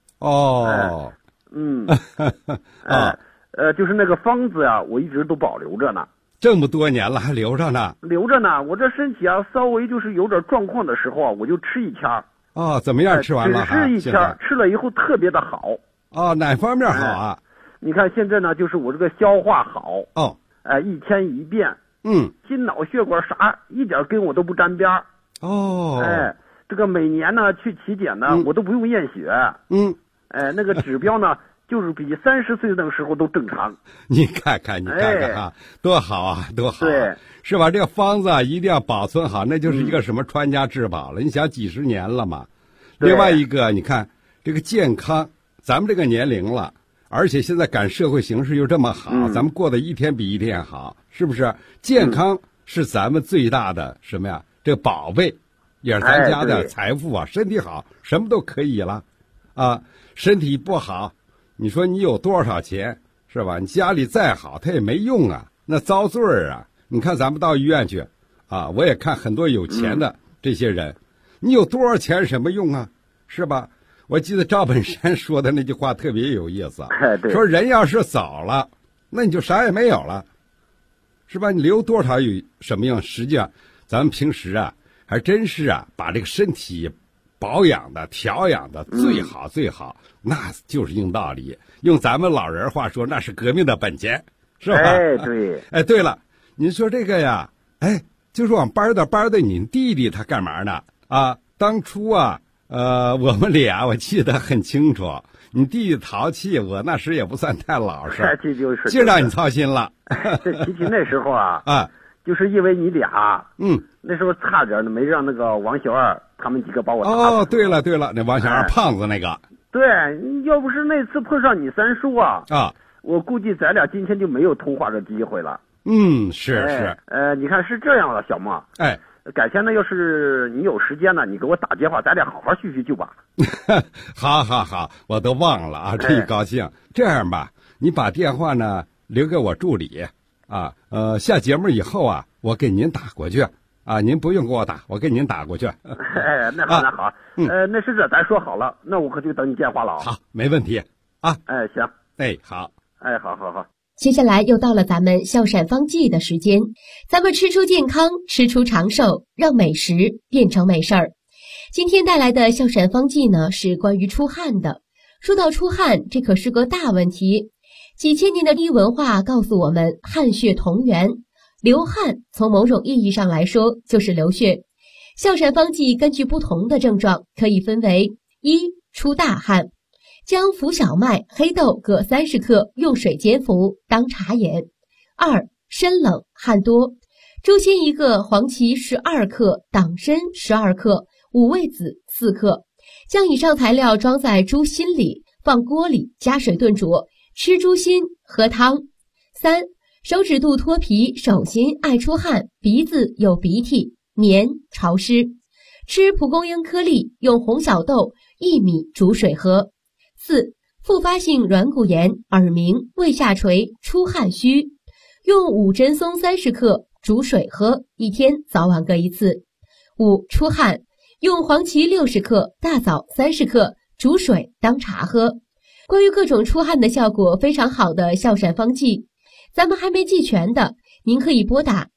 就是那个方子呀，我一直都保留着呢。 这么多年了还留着呢？ 留着呢。我这身体啊，稍微就是有点状况的时候啊，我就吃1天。 怎么样？吃完了？ 只吃1天，吃了以后特别的好。 哪方面好啊？ 你看现在呢，就是我这个消化好。1天1变。心脑血管啥一点跟我都不沾边儿。这个每年呢去体检呢，我都不用验血。那个指标呢，就是比30岁的时候都正常。你看看啊，多好啊，多好！对，是吧？这个方子啊，一定要保存好，那就是一个什么传家之宝了。你想几十年了嘛。另外一个，你看这个健康，咱们这个年龄了，而且现在赶社会形势又这么好，咱们过得一天比一天好，是不是？健康是咱们最大的什么呀？这个宝贝，也是咱家的财富啊！身体好，什么都可以了。身体不好，你说你有多少钱是吧？你家里再好，它也没用啊，那遭罪啊！你看咱们到医院去，我也看很多有钱的这些人，你有多少钱什么用啊？是吧？我记得赵本山说的那句话特别有意思，说人要是走了，那你就啥也没有了，是吧？你留多少有什么用？实际上，咱们平时啊，还真是把这个身体保养的、调养的最好最好，那就是硬道理。用咱们老人话说，那是革命的本钱，是吧？对。对了，您说这个呀，就是往班的你弟弟他干嘛呢？当初我们俩我记得很清楚，你弟弟淘气，我那时也不算太老实，就让你操心了。这提起那时候就是因为你俩，那时候差点没让那个王小二他们几个把我打死。对了，那王小二胖子那个。对，要不是那次碰上你三叔我估计咱俩今天就没有通话的机会了。是。你看是这样了，小孟。改天呢，要是你有时间呢，你给我打电话，咱俩好好叙叙旧吧。好，我都忘了这一高兴。这样吧，你把电话呢留给我助理。下节目以后我给您打过去您不用给我打，我给您打过去。那好，那是这，咱说好了，那我可就等你电话了。好，没问题行，好，好。 接下来又到了咱们笑闪方剂的时间，咱们吃出健康，吃出长寿，让美食变成美事儿。今天带来的笑闪方剂呢，是关于出汗的。说到出汗，这可是个大问题。几千年的医文化告诉我们，汗血同源，流汗从某种意义上来说就是流血。笑闪方剂根据不同的症状可以分为：一、出大汗，将浮小麦、黑豆各30克用水煎服当茶饮。2、身冷汗多，猪心1个，黄芪12克，党参12克，五味子4克，将以上材料装在猪心里，放锅里加水炖煮，吃猪心喝汤。3、手指肚脱皮，手心爱出汗，鼻子有鼻涕，黏潮湿，吃蒲公英颗粒，用红小豆、薏米煮水喝。4、复发性软骨炎，耳鸣、胃下垂、出汗虚，用五珍松30克煮水喝，一天早晚各1次。5、出汗，用黄芪60克、大枣30克煮水当茶喝。关于各种出汗的效果非常好的笑闪方剂，咱们还没记全的，您可以拨打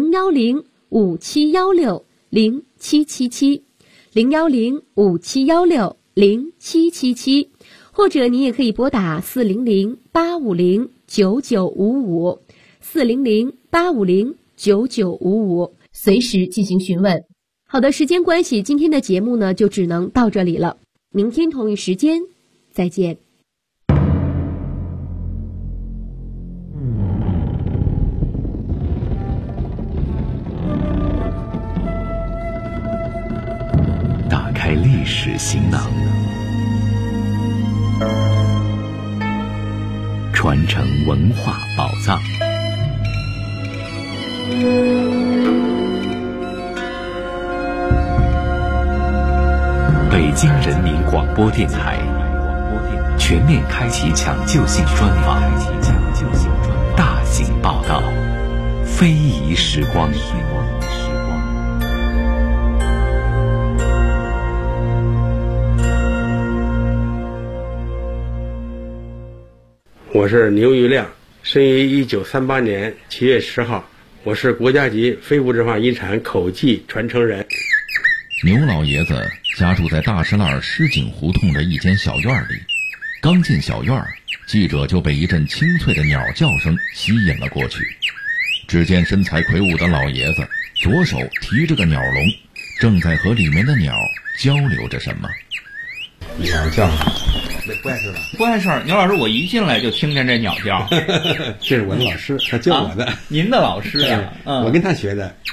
010-5716-0777 010-5716-0777，或者你也可以拨打400-850-9955 400-850-9955，随时进行询问。好的，时间关系，今天的节目呢就只能到这里了。明天同一时间再见。 历史行囊，传承文化宝藏。北京人民广播电台全面开启抢救性专访，大型报道，非遗时光。 我是牛玉亮，生于1938年7月10号，我是国家级非物质文化遗产口技传承人。 牛老爷子家住在大石栏狮井胡同的一间小院里，刚进小院，记者就被一阵清脆的鸟叫声吸引了过去。只见身材魁梧的老爷子左手提着个鸟笼，正在和里面的鸟交流着什么。 鸟叫，不碍事吧？ 不碍事。牛老师，我一进来就听见这鸟叫。 这是我的老师，他教我的。 您的老师呀？ 我跟他学的。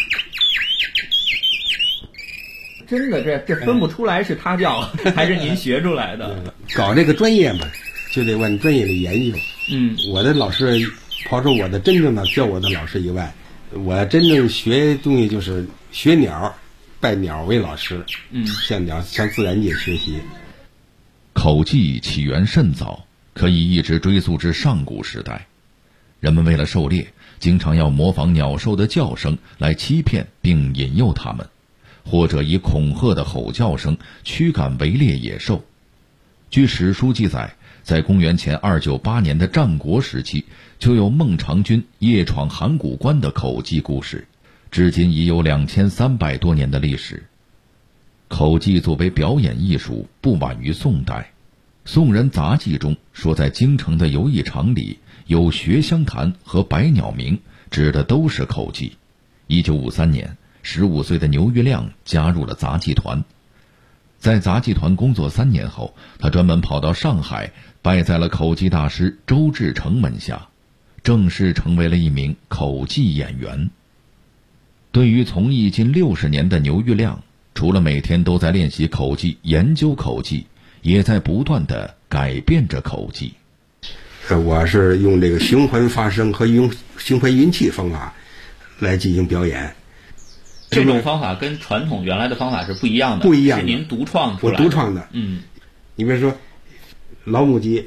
真的，这分不出来是他教还是您学出来的。 搞这个专业嘛，就得往专业里研究。我的老师，刨出我的真正的教我的老师以外，我真正学东西就是学鸟，拜鸟为老师。向自然界学习。 口技起源甚早，可以一直追溯至上古时代。人们为了狩猎，经常要模仿鸟兽的叫声来欺骗并引诱它们，或者以恐吓的吼叫声驱赶围猎野兽。据史书记载，在公元前298年的战国时期，就有孟尝君夜闯函谷关的口技故事，至今已有2300多年的历史。口技作为表演艺术，不晚于宋代。宋人杂记中说，在京城的游艺场里有学香坛和百鸟鸣，指的都是口技。1953年，15岁的牛玉亮加入了杂技团。在杂技团工作3年后，他专门跑到上海，拜在了口技大师周志成门下，正式成为了一名口技演员。对于从艺近60年的牛玉亮，除了每天都在练习口技、研究口技，也在不断地改变着口技。 我是用这个循环发声和用循环音气方法来进行表演。 这种方法跟传统原来的方法是不一样的， 不一样的， 是您独创出来的。 我独创的。你比如说老母鸡，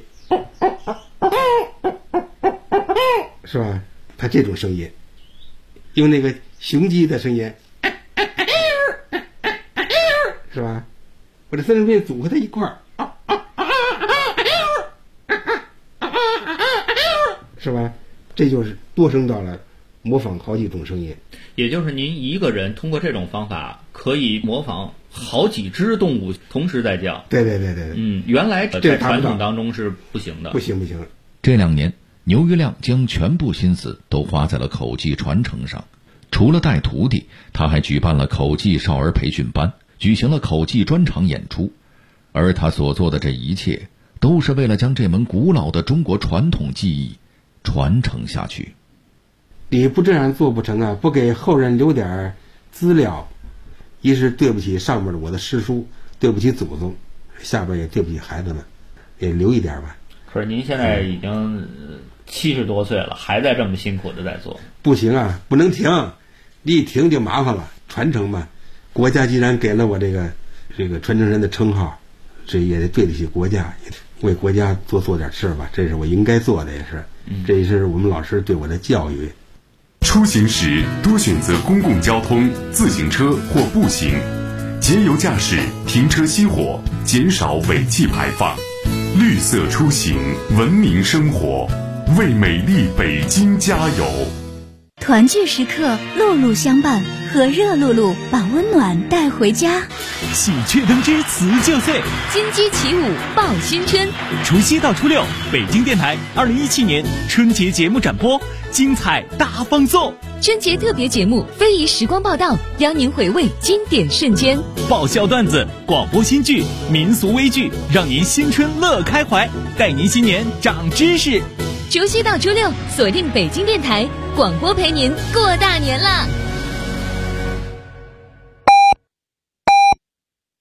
是吧？它这种声音，用那个雄鸡的声音，是吧？我这三声片组合在一块儿，是吧？这就是多声道了，模仿好几种声音。 也就是您一个人通过这种方法可以模仿好几只动物同时在叫。 对。 原来在传统当中是不行的。 不行。 这2年，牛玉亮将全部心思都花在了口技传承上。除了带徒弟，他还举办了口技少儿培训班，举行了口技专场演出。而他所做的这一切，都是为了将这门古老的中国传统技艺传承下去。 你不这样做不成啊！不给后人留点资料，一是对不起上面的我的师叔，对不起祖宗，下边也对不起孩子们，也留一点吧。 可是您现在已经70多岁了，还在这么辛苦的在做。 不行啊，不能停，你一停就麻烦了。传承嘛，国家既然给了我这个传承人的称号，这也得对得起国家，为国家做点事吧，这是我应该做的，也是。这也是我们老师对我的教育。 出行时多选择公共交通、自行车或步行，节油驾驶，停车熄火，减少尾气排放。绿色出行，文明生活，为美丽北京加油！ 团聚时刻，路路相伴，和热露露把温暖带回家。 喜鹊登枝辞旧岁， 金鸡起舞报新春。 除夕到初六，北京电台2017年春节节目展播，精彩大放送。 春节特别节目《非遗时光报道》，邀您回味经典瞬间， 爆笑段子、广播新剧、民俗微剧，让您新春乐开怀，带您新年长知识。 除夕到初六，锁定北京电台广播，陪您过大年啦！